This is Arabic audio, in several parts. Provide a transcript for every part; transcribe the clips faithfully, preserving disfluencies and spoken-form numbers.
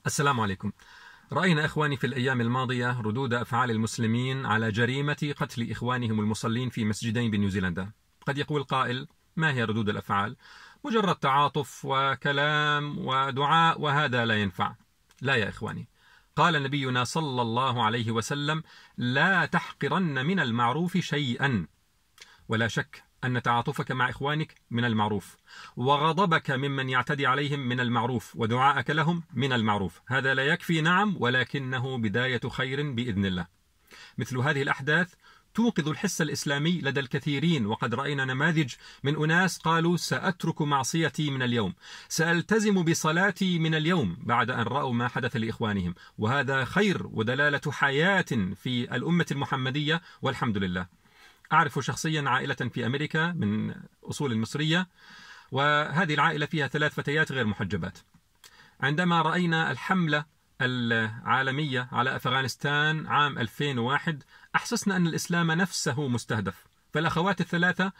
السلام عليكم. رأينا إخواني في الأيام الماضية ردود أفعال المسلمين على جريمة قتل إخوانهم المصلين في مسجدين بنيوزيلندا. قد يقول قائل: ما هي ردود الأفعال؟ مجرد تعاطف وكلام ودعاء وهذا لا ينفع. لا يا إخواني، قال نبينا صلى الله عليه وسلم: لا تحقرن من المعروف شيئا. ولا شك أن تعاطفك مع إخوانك من المعروف، وغضبك ممن يعتدي عليهم من المعروف، ودعاءك لهم من المعروف. هذا لا يكفي، نعم، ولكنه بداية خير بإذن الله. مثل هذه الأحداث توقظ الحس الإسلامي لدى الكثيرين، وقد رأينا نماذج من أناس قالوا: سأترك معصيتي من اليوم، سألتزم بصلاتي من اليوم، بعد أن رأوا ما حدث لإخوانهم. وهذا خير ودلالة حياة في الأمة المحمدية، والحمد لله. أعرف شخصيا عائلة في أمريكا من أصول مصرية، وهذه العائلة فيها ثلاث فتيات غير محجبات. عندما رأينا الحملة العالمية على أفغانستان عام ألفين وواحد أحسسنا أن الإسلام نفسه مستهدف، فالأخوات الثلاثة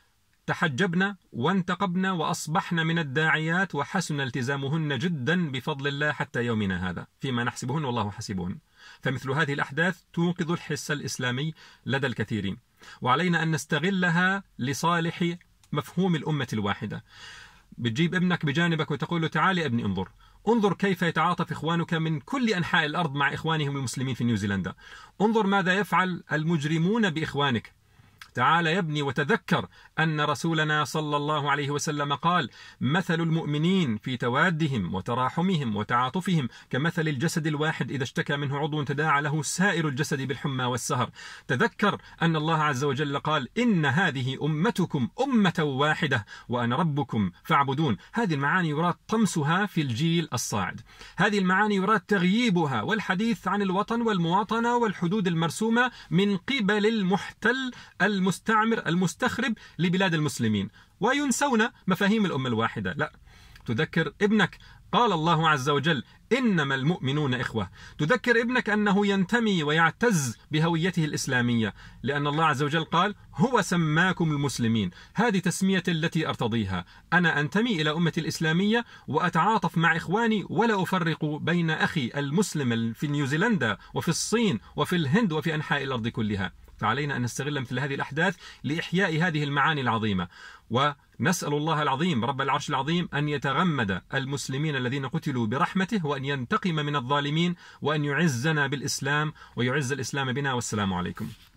تحجبن وانتقبن وأصبحن من الداعيات، وحسن التزامهن جدا بفضل الله حتى يومنا هذا، فيما نحسبهن والله حسيبهن. فمثل هذه الأحداث توقظ الحس الإسلامي لدى الكثيرين، وعلينا أن نستغلها لصالح مفهوم الأمة الواحدة. بتجيب ابنك بجانبك وتقول له: تعال يا ابني، انظر انظر كيف يتعاطف إخوانك من كل أنحاء الأرض مع إخوانهم المسلمين في نيوزيلندا. انظر ماذا يفعل المجرمون بإخوانك. تعال يا ابني وتذكر أن رسولنا صلى الله عليه وسلم قال: مثل المؤمنين في توادهم وتراحمهم وتعاطفهم كمثل الجسد الواحد إذا اشتكى منه عضو تداعى له سائر الجسد بالحمى والسهر. تذكر أن الله عز وجل قال: إن هذه أمتكم أمة واحدة وأنا ربكم فاعبدون. هذه المعاني يراد طمسها في الجيل الصاعد، هذه المعاني يراد تغييبها والحديث عن الوطن والمواطنة والحدود المرسومة من قبل المحتل المستعمر المستخرب لبلاد المسلمين، وينسون مفاهيم الأمة الواحدة. لا، تذكر ابنك قال الله عز وجل: إنما المؤمنون إخوة. تذكر ابنك أنه ينتمي ويعتز بهويته الإسلامية، لأن الله عز وجل قال: هو سماكم المسلمين. هذه تسمية التي أرتضيها. أنا أنتمي إلى أمة الإسلامية وأتعاطف مع إخواني، ولا أفرق بين أخي المسلم في نيوزيلندا وفي الصين وفي الهند وفي أنحاء الأرض كلها. فعلينا أن نستغل مثل هذه الأحداث لإحياء هذه المعاني العظيمة، ونسأل الله العظيم رب العرش العظيم أن يتغمد المسلمين الذين قتلوا برحمته، وأن ينتقم من الظالمين، وأن يعزنا بالإسلام ويعز الإسلام بنا. والسلام عليكم.